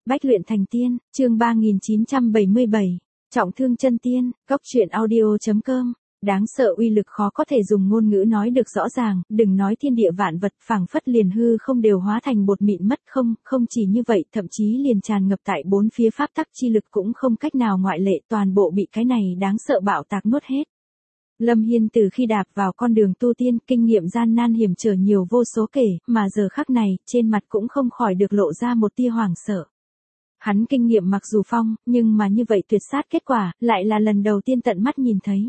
Bách luyện thành tiên, chương 3977, trọng thương chân tiên, góc truyện audio.com. Đáng sợ uy lực khó có thể dùng ngôn ngữ nói được rõ ràng, đừng nói thiên địa vạn vật phảng phất liền hư không đều hóa thành bột mịn mất không chỉ như vậy, thậm chí liền tràn ngập tại bốn phía pháp tắc chi lực cũng không cách nào ngoại lệ, toàn bộ bị cái này đáng sợ bạo tạc nuốt hết. Lâm Hiên từ khi đạp vào con đường tu tiên, kinh nghiệm gian nan hiểm trở nhiều vô số kể, mà giờ khắc này, trên mặt cũng không khỏi được lộ ra một tia hoảng sợ. Hắn kinh nghiệm mặc dù phong, nhưng mà như vậy tuyệt sát kết quả, lại là lần đầu tiên tận mắt nhìn thấy.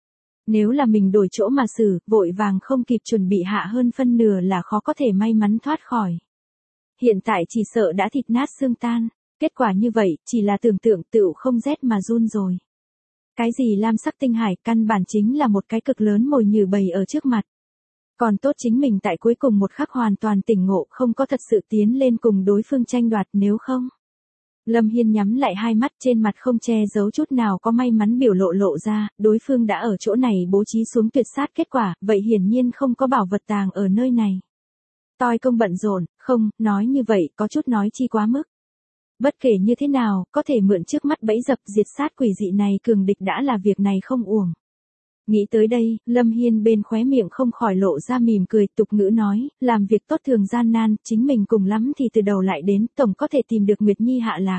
Nếu là mình đổi chỗ mà xử, vội vàng không kịp chuẩn bị hạ hơn phân nửa là khó có thể may mắn thoát khỏi. Hiện tại chỉ sợ đã thịt nát xương tan, kết quả như vậy, chỉ là tưởng tượng tựu không rét mà run rồi. Cái gì lam sắc tinh hải căn bản chính là một cái cực lớn mồi nhử bầy ở trước mặt. Còn tốt chính mình tại cuối cùng một khắc hoàn toàn tỉnh ngộ, không có thật sự tiến lên cùng đối phương tranh đoạt, nếu không. Lâm Hiên nhắm lại hai mắt, trên mặt không che giấu chút nào có may mắn biểu lộ ra, đối phương đã ở chỗ này bố trí xuống tuyệt sát kết quả, vậy hiển nhiên không có bảo vật tàng ở nơi này. Toi công bận rộn, không, nói như vậy có chút nói chi quá mức. Bất kể như thế nào, có thể mượn trước mắt bẫy dập diệt sát quỷ dị này cường địch đã là việc này không uổng. Nghĩ tới đây, Lâm Hiên bên khóe miệng không khỏi lộ ra mỉm cười, tục ngữ nói, làm việc tốt thường gian nan, chính mình cùng lắm thì từ đầu lại đến, tổng có thể tìm được Nguyệt Nhi hạ lạc.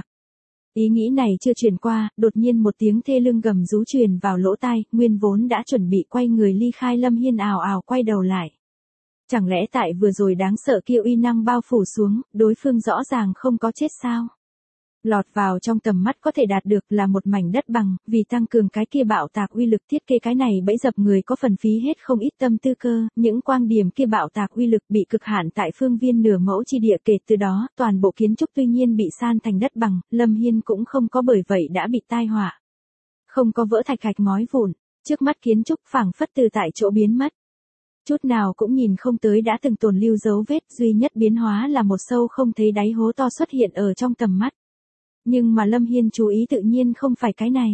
Ý nghĩ này chưa truyền qua, đột nhiên một tiếng thê lương gầm rú truyền vào lỗ tai, nguyên vốn đã chuẩn bị quay người ly khai Lâm Hiên ào ào quay đầu lại. Chẳng lẽ tại vừa rồi đáng sợ kia uy năng bao phủ xuống, đối phương rõ ràng không có chết sao? Lọt vào trong tầm mắt có thể đạt được là một mảnh đất bằng, vì tăng cường cái kia bạo tạc uy lực thiết kế cái này bẫy dập người có phần phí hết không ít tâm tư cơ, những quang điểm kia bạo tạc uy lực bị cực hạn tại phương viên nửa mẫu chi địa, kể từ đó, toàn bộ kiến trúc tuy nhiên bị san thành đất bằng, Lâm Hiên cũng không có bởi vậy đã bị tai họa. Không có vỡ thạch hạch ngói vụn, trước mắt kiến trúc phảng phất từ tại chỗ biến mất. Chút nào cũng nhìn không tới đã từng tồn lưu dấu vết, duy nhất biến hóa là một sâu không thấy đáy hố to xuất hiện ở trong tầm mắt. Nhưng mà Lâm Hiên chú ý tự nhiên không phải cái này.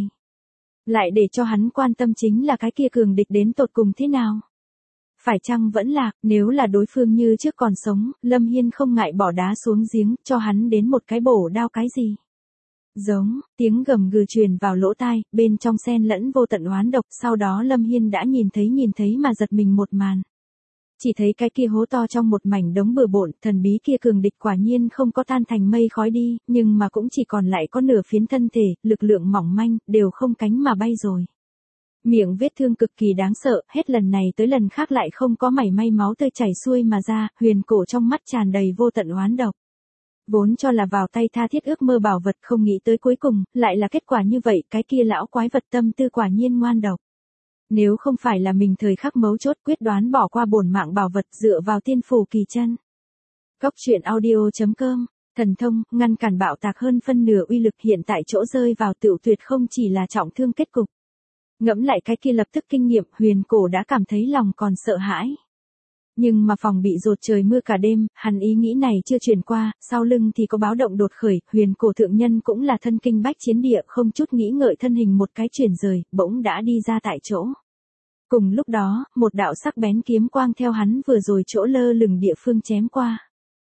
Lại để cho hắn quan tâm chính là cái kia cường địch đến tột cùng thế nào. Phải chăng vẫn lạc, nếu là đối phương như trước còn sống, Lâm Hiên không ngại bỏ đá xuống giếng, cho hắn đến một cái bổ đao cái gì. Giống, tiếng gầm gừ truyền vào lỗ tai, bên trong xen lẫn vô tận oán độc, sau đó Lâm Hiên đã nhìn thấy mà giật mình một màn. Chỉ thấy cái kia hố to trong một mảnh đống bừa bộn, thần bí kia cường địch quả nhiên không có tan thành mây khói đi, nhưng mà cũng chỉ còn lại có nửa phiến thân thể, lực lượng mỏng manh, đều không cánh mà bay rồi. Miệng vết thương cực kỳ đáng sợ, hết lần này tới lần khác lại không có mảy may máu tươi chảy xuôi mà ra, huyền cổ trong mắt tràn đầy vô tận oán độc. Vốn cho là vào tay tha thiết ước mơ bảo vật, không nghĩ tới cuối cùng, lại là kết quả như vậy, cái kia lão quái vật tâm tư quả nhiên ngoan độc. Nếu không phải là mình thời khắc mấu chốt quyết đoán bỏ qua bổn mạng bảo vật dựa vào tiên phù kỳ chân. Góc truyện audio.com, thần thông, ngăn cản bạo tạc hơn phân nửa uy lực hiện tại chỗ rơi vào tựu tuyệt không chỉ là trọng thương kết cục. Ngẫm lại cái kia lập tức kinh nghiệm, huyền cổ đã cảm thấy lòng còn sợ hãi. Nhưng mà phòng bị dột trời mưa cả đêm, hắn ý nghĩ này chưa truyền qua, sau lưng thì có báo động đột khởi, huyền cổ thượng nhân cũng là thân kinh bách chiến địa, không chút nghĩ ngợi thân hình một cái chuyển rời, bỗng đã đi ra tại chỗ. Cùng lúc đó, một đạo sắc bén kiếm quang theo hắn vừa rồi chỗ lơ lửng địa phương chém qua.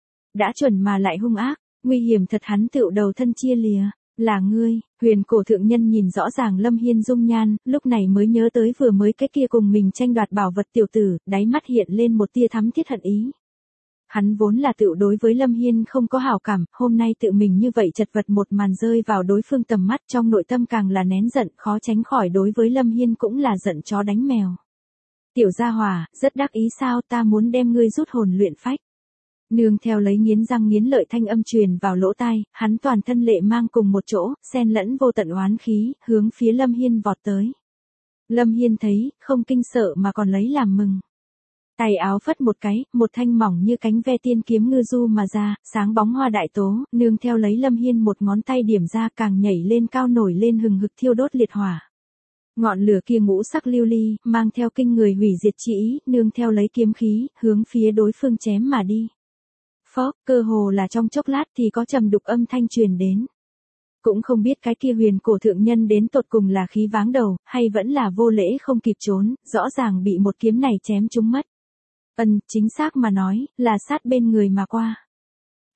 Đã chuẩn mà lại hung ác, nguy hiểm thật, hắn tựu đầu thân chia lìa. Là ngươi, huyền cổ thượng nhân nhìn rõ ràng Lâm Hiên dung nhan, lúc này mới nhớ tới vừa mới cái kia cùng mình tranh đoạt bảo vật tiểu tử, đáy mắt hiện lên một tia thắm thiết hận ý. Hắn vốn là tự đối với Lâm Hiên không có hảo cảm, hôm nay tự mình như vậy chật vật một màn rơi vào đối phương tầm mắt, trong nội tâm càng là nén giận, khó tránh khỏi đối với Lâm Hiên cũng là giận chó đánh mèo. Tiểu gia hỏa, rất đắc ý sao, ta muốn đem ngươi rút hồn luyện phách. Nương theo lấy nghiến răng nghiến lợi thanh âm truyền vào lỗ tai, hắn toàn thân lệ mang cùng một chỗ, xen lẫn vô tận oán khí, hướng phía Lâm Hiên vọt tới. Lâm Hiên thấy, không kinh sợ mà còn lấy làm mừng. Tay áo phất một cái, một thanh mỏng như cánh ve tiên kiếm ngư du mà ra, sáng bóng hoa đại tố, nương theo lấy Lâm Hiên một ngón tay điểm ra, càng nhảy lên cao nổi lên hừng hực thiêu đốt liệt hỏa. Ngọn lửa kia ngũ sắc lưu ly, mang theo kinh người hủy diệt chỉ ý, nương theo lấy kiếm khí, hướng phía đối phương chém mà đi. Phó, cơ hồ là trong chốc lát thì có trầm đục âm thanh truyền đến. Cũng không biết cái kia huyền cổ thượng nhân đến tột cùng là khí váng đầu, hay vẫn là vô lễ không kịp trốn, rõ ràng bị một kiếm này chém trúng mất. Chính xác mà nói, là sát bên người mà qua.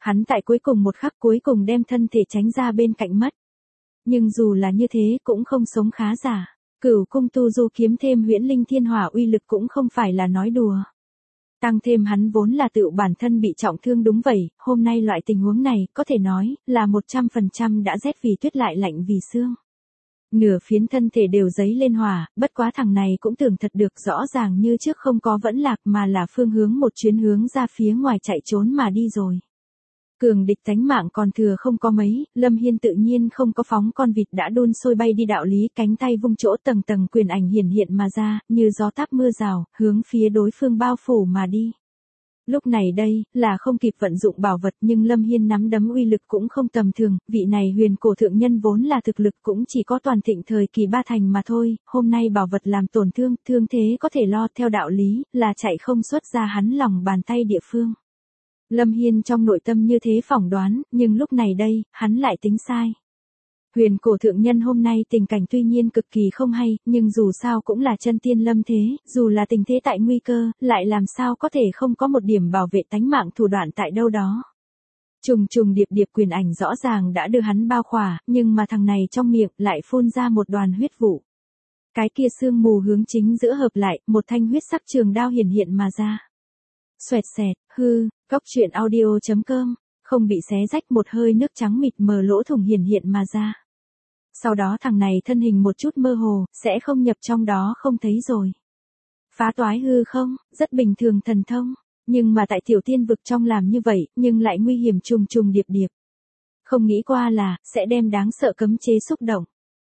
Hắn tại cuối cùng một khắc cuối cùng đem thân thể tránh ra bên cạnh mất. Nhưng dù là như thế cũng không sống khá giả. Cửu cung tu du kiếm thêm huyễn linh thiên hỏa uy lực cũng không phải là nói đùa. Tăng thêm hắn vốn là tự bản thân bị trọng thương đúng vậy, hôm nay loại tình huống này có thể nói là 100% đã rét vì tuyết lại lạnh vì xương. Nửa phiến thân thể đều giấy lên hỏa, bất quá thằng này cũng tưởng thật được rõ ràng như trước không có vẫn lạc mà là phương hướng một chuyến hướng ra phía ngoài chạy trốn mà đi rồi. Cường địch tánh mạng còn thừa không có mấy, Lâm Hiên tự nhiên không có phóng con vịt đã đun sôi bay đi đạo lý, cánh tay vung chỗ tầng tầng quyền ảnh hiển hiện mà ra, như gió táp mưa rào, hướng phía đối phương bao phủ mà đi. Lúc này đây, là không kịp vận dụng bảo vật nhưng Lâm Hiên nắm đấm uy lực cũng không tầm thường, vị này huyền cổ thượng nhân vốn là thực lực cũng chỉ có toàn thịnh thời kỳ 3 thành mà thôi, hôm nay bảo vật làm tổn thương, thương thế có thể lo theo đạo lý, là chạy không xuất ra hắn lòng bàn tay địa phương. Lâm Hiên trong nội tâm như thế phỏng đoán, nhưng lúc này đây, hắn lại tính sai. Huyền cổ thượng nhân hôm nay tình cảnh tuy nhiên cực kỳ không hay, nhưng dù sao cũng là chân tiên lâm thế, dù là tình thế tại nguy cơ, lại làm sao có thể không có một điểm bảo vệ tánh mạng thủ đoạn tại đâu đó. Trùng trùng điệp điệp quyền ảnh rõ ràng đã đưa hắn bao khỏa, nhưng mà thằng này trong miệng lại phun ra một đoàn huyết vụ. Cái kia sương mù hướng chính giữa hợp lại, một thanh huyết sắc trường đao hiển hiện mà ra. Xoẹt xẹt, hư, góc truyện audio.com, không bị xé rách một hơi nước trắng mịt mờ lỗ thủng hiển hiện mà ra. Sau đó thằng này thân hình một chút mơ hồ, sẽ không nhập trong đó không thấy rồi. Phá toái hư không, rất bình thường thần thông, nhưng mà tại tiểu tiên vực trong làm như vậy, nhưng lại nguy hiểm trùng trùng điệp điệp. Không nghĩ qua là, sẽ đem đáng sợ cấm chế xúc động.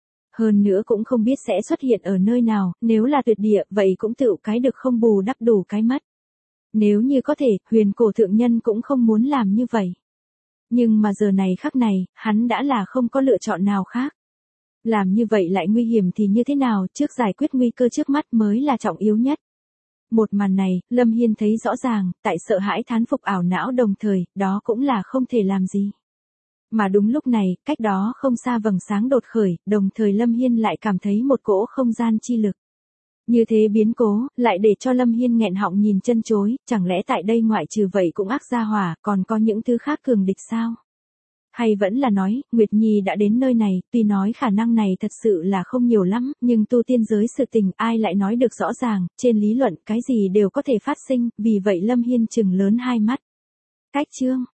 Hơn nữa cũng không biết sẽ xuất hiện ở nơi nào, nếu là tuyệt địa, vậy cũng tự cái được không bù đắp đủ cái mất. Nếu như có thể, huyền cổ thượng nhân cũng không muốn làm như vậy. Nhưng mà giờ này khắc này, hắn đã là không có lựa chọn nào khác. Làm như vậy lại nguy hiểm thì như thế nào, trước giải quyết nguy cơ trước mắt mới là trọng yếu nhất. Một màn này, Lâm Hiên thấy rõ ràng, tại sợ hãi thán phục ảo não đồng thời, đó cũng là không thể làm gì. Mà đúng lúc này, cách đó không xa vầng sáng đột khởi, đồng thời Lâm Hiên lại cảm thấy một cỗ không gian chi lực. Như thế biến cố, lại để cho Lâm Hiên nghẹn họng nhìn chân chối, chẳng lẽ tại đây ngoại trừ vậy cũng ác gia hỏa, còn có những thứ khác cường địch sao? Hay vẫn là nói, Nguyệt Nhi đã đến nơi này, tuy nói khả năng này thật sự là không nhiều lắm, nhưng tu tiên giới sự tình ai lại nói được rõ ràng, trên lý luận cái gì đều có thể phát sinh, vì vậy Lâm Hiên trừng lớn hai mắt. Cách chương